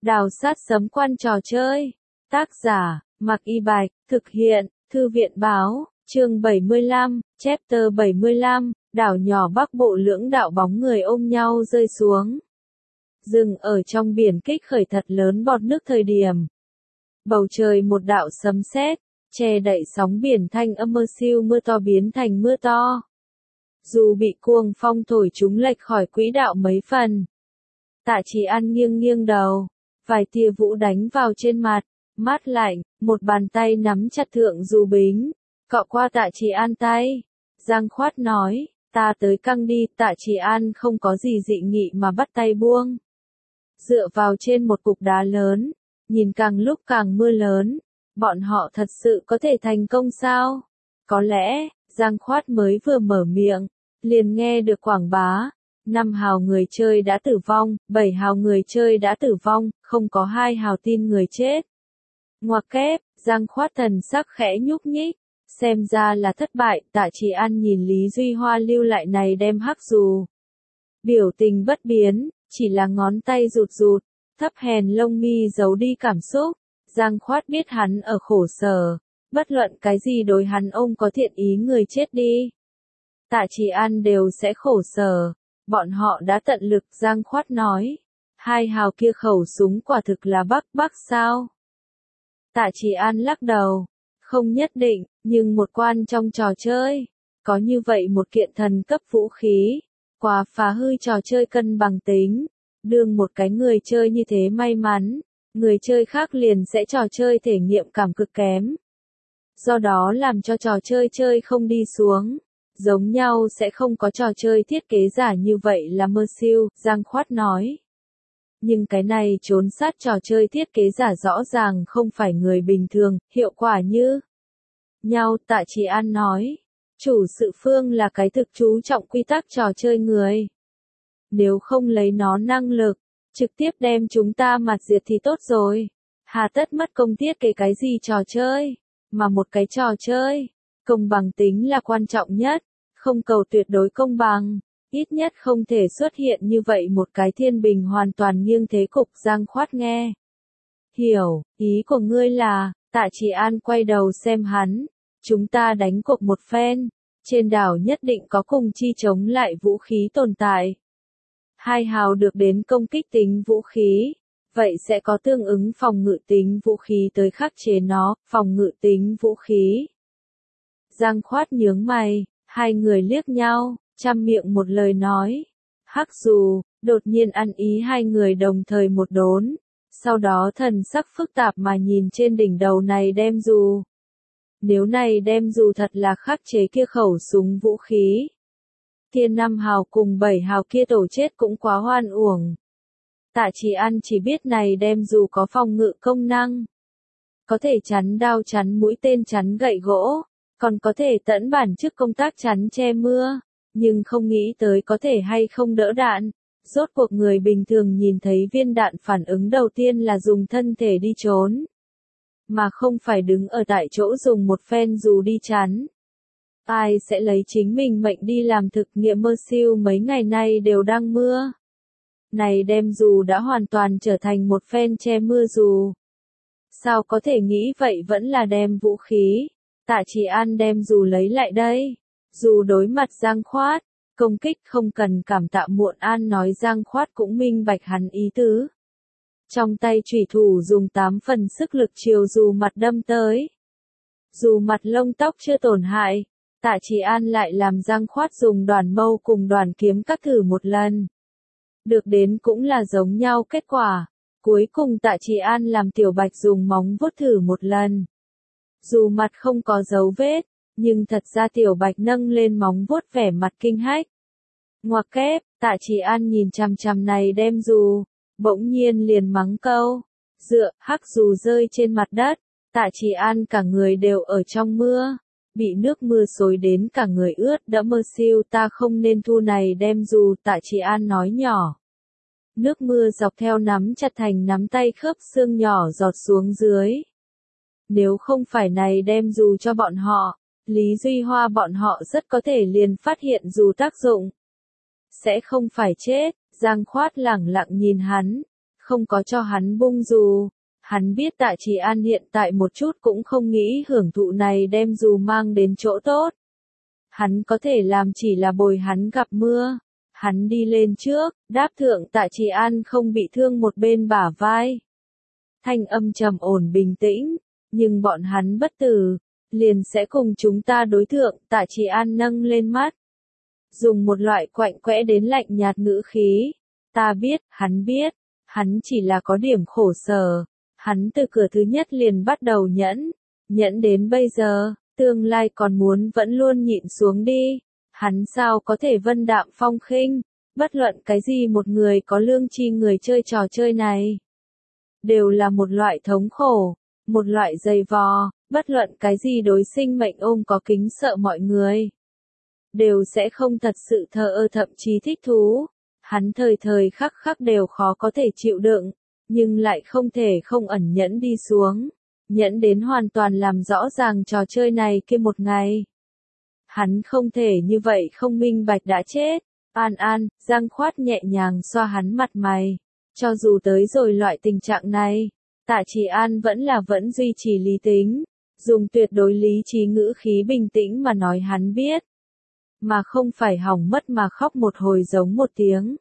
Đào sát sấm quan trò chơi. Tác giả, Mạc Y Bạch, thực hiện, Thư viện báo, chương 75, chapter 75, đảo nhỏ Bắc Bộ lưỡng đạo bóng người ôm nhau rơi xuống. Dừng ở trong biển kích khởi thật lớn bọt nước thời điểm. Bầu trời một đạo sấm sét, che đậy sóng biển thanh âm mưa siêu mưa to biến thành mưa to. Dù bị cuồng phong thổi chúng lệch khỏi quỹ đạo mấy phần. Tạ Chỉ An nghiêng nghiêng đầu, vài tia vũ đánh vào trên mặt, mát lạnh, một bàn tay nắm chặt thượng dù bính, cọ qua Tạ Chỉ An tay. Giang Khoát nói, ta tới căng đi. Tạ Chỉ An không có gì dị nghị mà bắt tay buông. Dựa vào trên một cục đá lớn, nhìn càng lúc càng mưa lớn, bọn họ thật sự có thể thành công sao? Có lẽ, Giang Khoát mới vừa mở miệng, liền nghe được quảng bá. 5 hào người chơi đã tử vong, 7 hào người chơi đã tử vong, không có 2 hào tin người chết. Ngoặc kép, Giang Khoát thần sắc khẽ nhúc nhích, xem ra là thất bại. Tạ Chỉ An nhìn Lý Duy Hoa lưu lại này đem hắc dù. Biểu tình bất biến, chỉ là ngón tay rụt rụt, thấp hèn lông mi giấu đi cảm xúc. Giang Khoát biết hắn ở khổ sở, bất luận cái gì đối hắn ông có thiện ý người chết đi. Tạ Chỉ An đều sẽ khổ sở. Bọn họ đã tận lực. Giang Khoát nói. 2 hào kia khẩu súng quả thực là Bắc sao? Tạ Chỉ An lắc đầu. Không nhất định, nhưng một quan trong trò chơi. Có như vậy một kiện thần cấp vũ khí. Quá phá hư trò chơi cân bằng tính. Đương một cái người chơi như thế may mắn. Người chơi khác liền sẽ trò chơi thể nghiệm cảm cực kém. Do đó làm cho trò chơi chơi không đi xuống. Giống nhau sẽ không có trò chơi thiết kế giả như vậy là mơ siêu, Giang Khoát nói. Nhưng cái này trốn sát trò chơi thiết kế giả rõ ràng không phải người bình thường, hiệu quả như nhau. Tạ Chỉ An nói. Chủ sự phương là cái thực chú trọng quy tắc trò chơi người. Nếu không lấy nó năng lực, trực tiếp đem chúng ta mặt diệt thì tốt rồi. Hà tất mất công thiết kế cái gì trò chơi, mà một cái trò chơi. Công bằng tính là quan trọng nhất, không cầu tuyệt đối công bằng, ít nhất không thể xuất hiện như vậy một cái thiên bình hoàn toàn nghiêng thế cục. Giang Khoát nghe. Hiểu, ý của ngươi là, Tạ Chỉ An quay đầu xem hắn, chúng ta đánh cuộc một phen, trên đảo nhất định có cùng chi chống lại vũ khí tồn tại. 2 hào được đến công kích tính vũ khí, vậy sẽ có tương ứng phòng ngự tính vũ khí tới khắc chế nó, phòng ngự tính vũ khí. Giang Khoát nhướng mày, hai người liếc nhau, trăm miệng một lời nói. Hắc dù, đột nhiên ăn ý hai người đồng thời một đốn, sau đó thần sắc phức tạp mà nhìn trên đỉnh đầu này đem dù. Nếu này đem dù thật là khắc chế kia khẩu súng vũ khí, thiên 5 hào cùng 7 hào kia tổ chết cũng quá hoan uổng. Tạ Chỉ An chỉ biết này đem dù có phòng ngự công năng, có thể chắn đao chắn mũi tên chắn gậy gỗ, còn có thể tận bản chức công tác chắn che mưa, nhưng không nghĩ tới có thể hay không đỡ đạn. Rốt cuộc người bình thường nhìn thấy viên đạn phản ứng đầu tiên là dùng thân thể đi trốn, mà không phải đứng ở tại chỗ dùng một phen dù đi chắn. Ai sẽ lấy chính mình mệnh đi làm thực nghiệm mơ siêu mấy ngày nay đều đang mưa. Này đem dù đã hoàn toàn trở thành một phen che mưa dù. Sao có thể nghĩ vậy vẫn là đem vũ khí. Tạ Chỉ An đem dù lấy lại đây. Dù đối mặt Giang Khoát, công kích không cần cảm tạ. Muộn An nói. Giang Khoát cũng minh bạch hắn ý tứ. Trong tay chủy thủ dùng 8 phần sức lực chiều dù mặt đâm tới. Dù mặt lông tóc chưa tổn hại, Tạ Chỉ An lại làm Giang Khoát dùng đoàn mâu cùng đoàn kiếm cắt thử một lần. Được đến cũng là giống nhau kết quả. Cuối cùng Tạ Chỉ An làm Tiểu Bạch dùng móng vuốt thử một lần. Dù mặt không có dấu vết, nhưng thật ra Tiểu Bạch nâng lên móng vuốt vẻ mặt kinh hách. Ngoặc kép, Tạ Chỉ An nhìn chằm chằm này đem dù, bỗng nhiên liền mắng câu. Dựa, hắc dù rơi trên mặt đất, Tạ Chỉ An cả người đều ở trong mưa, bị nước mưa xối đến cả người ướt đẫm. Mơ siêu, ta không nên thu này đem dù. Tạ Chỉ An nói nhỏ. Nước mưa dọc theo nắm chặt thành nắm tay khớp xương nhỏ giọt xuống dưới. Nếu không phải này đem dù cho bọn họ, Lý Duy Hoa bọn họ rất có thể liền phát hiện dù tác dụng. Sẽ không phải chết. Giang Khoát lẳng lặng nhìn hắn, không có cho hắn bung dù. Hắn biết Tạ Trì An hiện tại một chút cũng không nghĩ hưởng thụ này đem dù mang đến chỗ tốt. Hắn có thể làm chỉ là bồi hắn gặp mưa. Hắn đi lên trước, đáp thượng Tạ Trì An không bị thương một bên bả vai. Thanh âm trầm ổn bình tĩnh, nhưng bọn hắn bất tử, liền sẽ cùng chúng ta đối thượng. Tạ Trì An nâng lên mắt, dùng một loại quạnh quẽ đến lạnh nhạt ngữ khí. Ta biết, hắn chỉ là có điểm khổ sở. Hắn từ cửa thứ nhất liền bắt đầu nhẫn đến bây giờ, tương lai còn muốn vẫn luôn nhịn xuống đi. Hắn sao có thể vân đạm phong khinh, bất luận cái gì một người có lương tri người chơi trò chơi này. Đều là một loại thống khổ, một loại dày vò, bất luận cái gì đối sinh mệnh ôm có kính sợ mọi người. Đều sẽ không thật sự thờ ơ thậm chí thích thú. Hắn thời thời khắc khắc đều khó có thể chịu đựng, nhưng lại không thể không ẩn nhẫn đi xuống. Nhẫn đến hoàn toàn làm rõ ràng trò chơi này kia một ngày. Hắn không thể như vậy không minh bạch đã chết. An, Giang Khoát nhẹ nhàng xoa hắn mặt mày. Cho dù tới rồi loại tình trạng này, Tạ Trì An vẫn duy trì lý tính, dùng tuyệt đối lý trí ngữ khí bình tĩnh mà nói hắn biết. Mà không phải hỏng mất mà khóc một hồi giống một tiếng.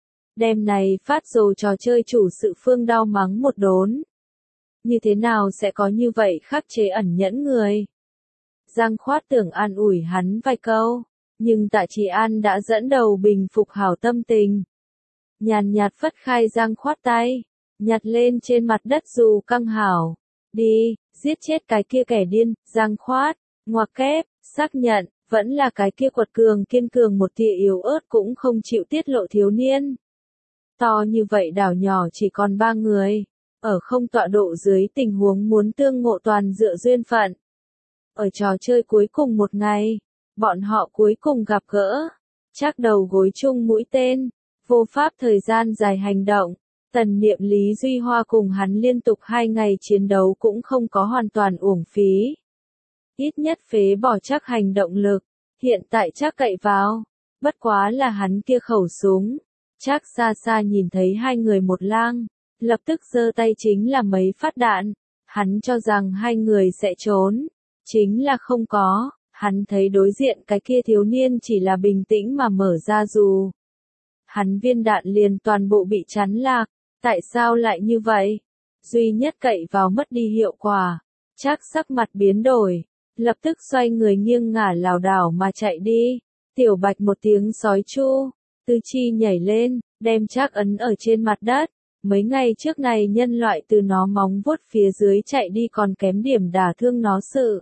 Đêm này phát dồ trò chơi chủ sự Phương đau mắng một đốn. Như thế nào sẽ có như vậy khắc chế ẩn nhẫn người? Giang Khoát tưởng an ủi hắn vài câu, nhưng Tạ Trì An đã dẫn đầu bình phục hảo tâm tình. Nhàn nhạt phất khai Giang Khoát tay, nhặt lên trên mặt đất dù căng hảo. Đi, giết chết cái kia kẻ điên. Giang Khoát, ngoặc kép, xác nhận, vẫn là cái kia quật cường kiên cường một tia yếu ớt cũng không chịu tiết lộ thiếu niên. To như vậy đảo nhỏ chỉ còn 3 người, ở không tọa độ dưới tình huống muốn tương ngộ toàn dựa duyên phận. Ở trò chơi cuối cùng một ngày, bọn họ cuối cùng gặp gỡ, chắc đầu gối chung mũi tên, vô pháp thời gian dài hành động. Tần Niệm Lý Duy Hoa cùng hắn liên tục 2 ngày chiến đấu cũng không có hoàn toàn uổng phí. Ít nhất phế bỏ chắc hành động lực, hiện tại chắc cậy vào, bất quá là hắn kia khẩu súng. Chắc xa xa nhìn thấy 2 người một lang, lập tức giơ tay chính là mấy phát đạn. Hắn cho rằng 2 người sẽ trốn, chính là không có. Hắn thấy đối diện cái kia thiếu niên chỉ là bình tĩnh mà mở ra dù. Hắn viên đạn liền toàn bộ bị chắn lạc. Tại sao lại như vậy? Duy nhất cậy vào mất đi hiệu quả. Chắc sắc mặt biến đổi, lập tức xoay người nghiêng ngả lảo đảo mà chạy đi. Tiểu Bạch một tiếng sói chu, Tư Chi nhảy lên, đem Trác ấn ở trên mặt đất. Mấy ngày trước này nhân loại từ nó móng vuốt phía dưới chạy đi còn kém điểm đả thương nó sự.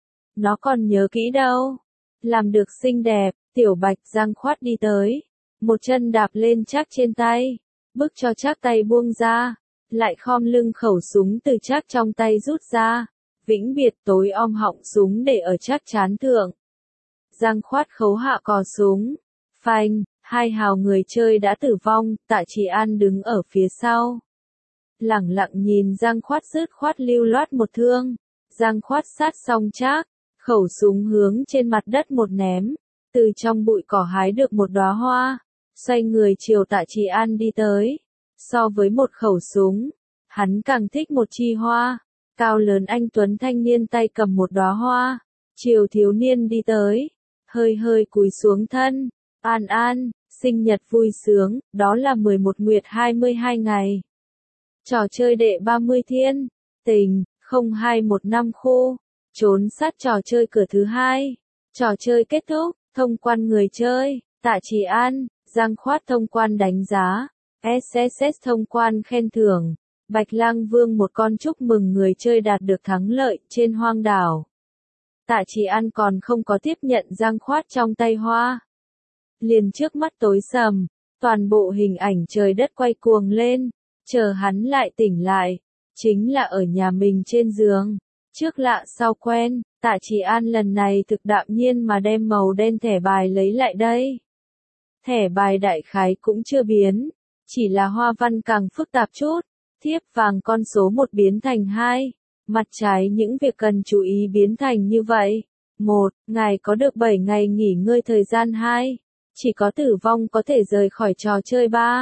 Nó còn nhớ kỹ đâu. Làm được xinh đẹp, Tiểu Bạch Giang Khoát đi tới. Một chân đạp lên Trác trên tay, bức cho Trác tay buông ra. Lại khom lưng khẩu súng từ Trác trong tay rút ra. Vĩnh biệt tối om họng súng để ở Trác trán thượng. Giang Khoát khấu hạ cò súng. Phanh, 2 hào người chơi đã tử vong. Tạ Trì An đứng ở phía sau, lẳng lặng nhìn Giang Khoát dứt khoát lưu loát một thương. Giang Khoát sát xong Trác, khẩu súng hướng trên mặt đất một ném, từ trong bụi cỏ hái được một đóa hoa, xoay người chiều Tạ Trì An đi tới. So với một khẩu súng, hắn càng thích một chi hoa. Cao lớn anh tuấn thanh niên tay cầm một đóa hoa, chiều thiếu niên đi tới, hơi cúi xuống thân. An, sinh nhật vui sướng, đó là 11 nguyệt 22 ngày. Trò chơi đệ 30 thiên, tình, 021 năm khu, trốn sát trò chơi cửa thứ 2. Trò chơi kết thúc, thông quan người chơi, Tạ Trì An, Giang Khoát thông quan đánh giá, SSS thông quan khen thưởng, Bạch Lang Vương một con chúc mừng người chơi đạt được thắng lợi trên hoang đảo. Tạ Trì An còn không có tiếp nhận Giang Khoát trong tay hoa. Liền trước mắt tối sầm, toàn bộ hình ảnh trời đất quay cuồng lên, chờ hắn lại tỉnh lại, chính là ở nhà mình trên giường. Trước lạ sau quen, Tạ Trì An lần này thực đạm nhiên mà đem màu đen thẻ bài lấy lại đây. Thẻ bài đại khái cũng chưa biến, chỉ là hoa văn càng phức tạp chút, thiếp vàng con số 1 biến thành 2, mặt trái những việc cần chú ý biến thành như vậy. 1. Ngài có được 7 ngày nghỉ ngơi thời gian. 2. Chỉ có tử vong có thể rời khỏi trò chơi. 3.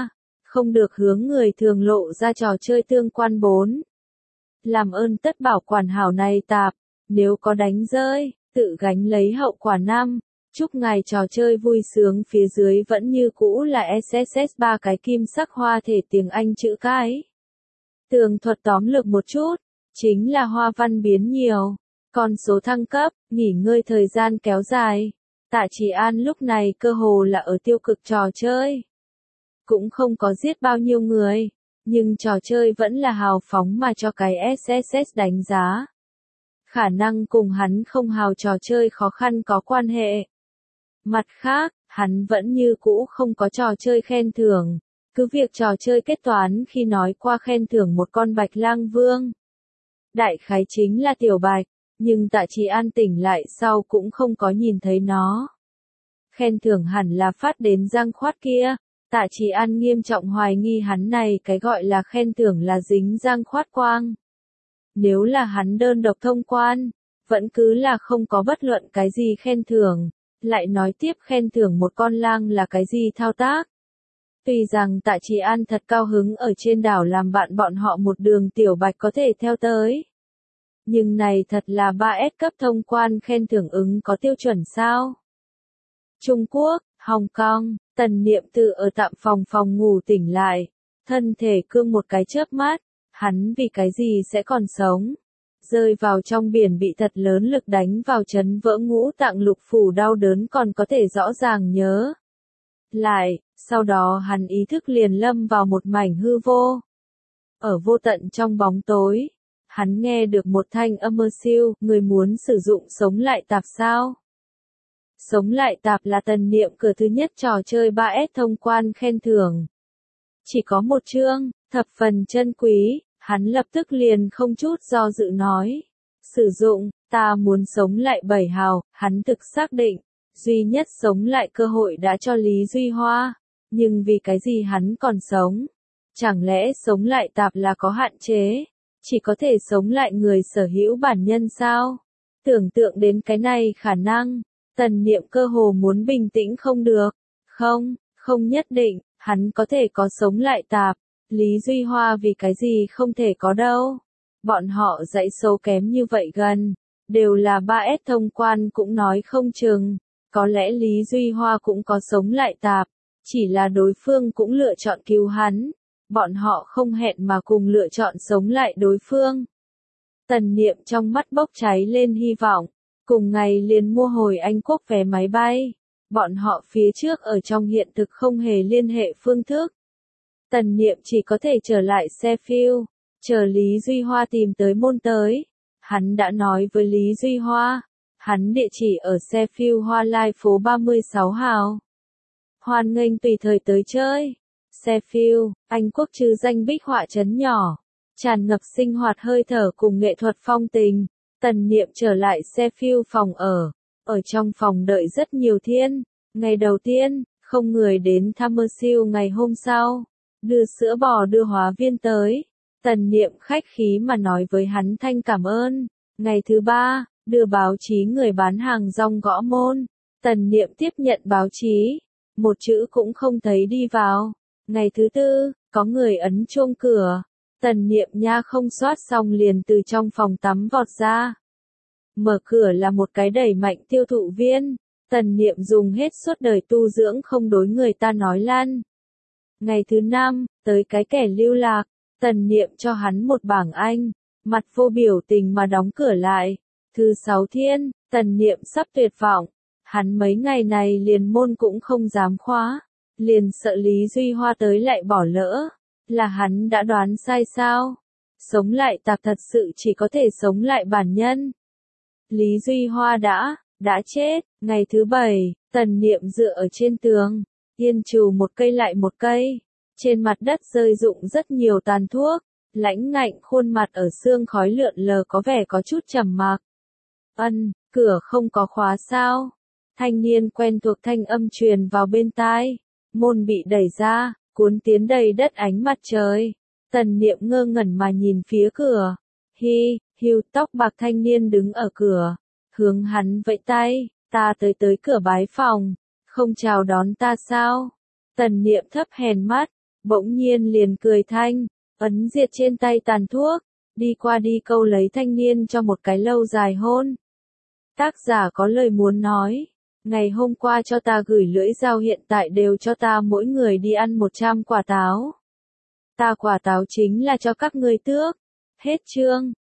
không được hướng người thường lộ ra trò chơi tương quan 4. Làm ơn tất bảo quản hảo này tạp, nếu có đánh rơi, tự gánh lấy hậu quả 5. Chúc ngài trò chơi vui sướng. Phía dưới vẫn như cũ là SSS 3 cái kim sắc hoa thể tiếng Anh chữ cái. Tường thuật tóm lược một chút, chính là hoa văn biến nhiều, con số thăng cấp, nghỉ ngơi thời gian kéo dài. Tạ Trì An lúc này cơ hồ là ở tiêu cực trò chơi. Cũng không có giết bao nhiêu người, nhưng trò chơi vẫn là hào phóng mà cho cái SSS đánh giá. Khả năng cùng hắn không hào trò chơi khó khăn có quan hệ. Mặt khác, hắn vẫn như cũ không có trò chơi khen thưởng, cứ việc trò chơi kết toán khi nói qua khen thưởng một con Bạch Lang Vương. Đại khái chính là tiểu bạch, nhưng Tạ Trì An tỉnh lại sau cũng không có nhìn thấy nó. Khen thưởng hẳn là phát đến Giang Khoát kia, Tạ Trì An nghiêm trọng hoài nghi hắn này cái gọi là khen thưởng là dính Giang Khoát quang. Nếu là hắn đơn độc thông quan, vẫn cứ là không có bất luận cái gì khen thưởng, lại nói tiếp khen thưởng một con lang là cái gì thao tác. Tuy rằng Tạ Trì An thật cao hứng ở trên đảo làm bạn bọn họ một đường tiểu bạch có thể theo tới. Nhưng này thật là 3S cấp thông quan khen thưởng ứng có tiêu chuẩn sao? Trung Quốc, Hồng Kông, Tần Niệm Tự ở tạm phòng ngủ tỉnh lại, thân thể cương một cái chớp mắt, hắn vì cái gì sẽ còn sống? Rơi vào trong biển bị thật lớn lực đánh vào chấn vỡ ngũ tạng lục phủ đau đớn còn có thể rõ ràng nhớ. Lại, sau đó hắn ý thức liền lâm vào một mảnh hư vô. Ở vô tận trong bóng tối, hắn nghe được một thanh âm mơ siêu, người muốn sử dụng sống lại tạp sao? Sống lại tạp là Tần Niệm cửa thứ nhất trò chơi 3S thông quan khen thưởng. Chỉ có một chương, thập phần chân quý, hắn lập tức liền không chút do dự nói. Sử dụng, ta muốn sống lại 7 hào, hắn thực xác định, duy nhất sống lại cơ hội đã cho Lý Duy Hoa, nhưng vì cái gì hắn còn sống? Chẳng lẽ sống lại tạp là có hạn chế, chỉ có thể sống lại người sở hữu bản nhân sao? Tưởng tượng đến cái này khả năng, Tần Niệm cơ hồ muốn bình tĩnh không được. Không nhất định, hắn có thể có sống lại tạp. Lý Duy Hoa vì cái gì không thể có đâu. Bọn họ dãy số kém như vậy gần, đều là 3S thông quan cũng nói không chừng. Có lẽ Lý Duy Hoa cũng có sống lại tạp, chỉ là đối phương cũng lựa chọn cứu hắn. Bọn họ không hẹn mà cùng lựa chọn sống lại đối phương. Tần Niệm trong mắt bốc cháy lên hy vọng, cùng ngày liền mua hồi Anh Quốc vé máy bay. Bọn họ phía trước ở trong hiện thực không hề liên hệ phương thức. Tần Niệm chỉ có thể trở lại Sheffield, chờ Lý Duy Hoa tìm tới môn tới. Hắn đã nói với Lý Duy Hoa, hắn địa chỉ ở Sheffield Hoa Lai phố 36 hào. Hoan nghênh tùy thời tới chơi. Sheffield, Anh Quốc trừ danh bích họa trấn nhỏ, tràn ngập sinh hoạt hơi thở cùng nghệ thuật phong tình. Tần Niệm trở lại Sheffield phòng ở trong phòng đợi rất nhiều thiên. Ngày đầu tiên, không người đến Thammersill. Ngày hôm sau, đưa sữa bò đưa hóa viên tới. Tần Niệm khách khí mà nói với hắn thanh cảm ơn. Ngày thứ ba, đưa báo chí người bán hàng rong gõ môn. Tần Niệm tiếp nhận báo chí, một chữ cũng không thấy đi vào. Ngày thứ tư, có người ấn chuông cửa. Tần Niệm nha không soát xong liền từ trong phòng tắm vọt ra. Mở cửa là một cái đẩy mạnh tiêu thụ viên. Tần Niệm dùng hết suốt đời tu dưỡng không đối người ta nói lan. Ngày thứ năm, tới cái kẻ lưu lạc. Tần Niệm cho hắn một bảng Anh, mặt vô biểu tình mà đóng cửa lại. Thứ sáu thiên, Tần Niệm sắp tuyệt vọng. Hắn mấy ngày này liền môn cũng không dám khóa. Liền sợ Lý Duy Hoa tới lại bỏ lỡ. Là hắn đã đoán sai sao? Sống lại tạp thật sự chỉ có thể sống lại bản nhân. Lý Duy Hoa đã chết. Ngày thứ bảy, Tần Niệm dựa ở trên tường, yên trù một cây lại một cây. Trên mặt đất rơi rụng rất nhiều tàn thuốc, lãnh ngạnh khuôn mặt ở sương khói lượn lờ có vẻ có chút trầm mặc. Cửa không có khóa sao? Thanh niên quen thuộc thanh âm truyền vào bên tai. Môn bị đẩy ra, cuốn tiến đầy đất ánh mặt trời. Tần Niệm ngơ ngẩn mà nhìn phía cửa. Hưu tóc bạc thanh niên đứng ở cửa, hướng hắn vẫy tay, ta tới cửa bái phòng, không chào đón ta sao? Tần Niệm thấp hèn mắt, bỗng nhiên liền cười thanh, ấn diệt trên tay tàn thuốc, đi qua đi câu lấy thanh niên cho một cái lâu dài hôn. Tác giả có lời muốn nói, ngày hôm qua cho ta gửi lưỡi dao hiện tại đều cho ta mỗi người đi ăn 100 quả táo. Ta quả táo chính là cho các ngươi tước. Hết chương.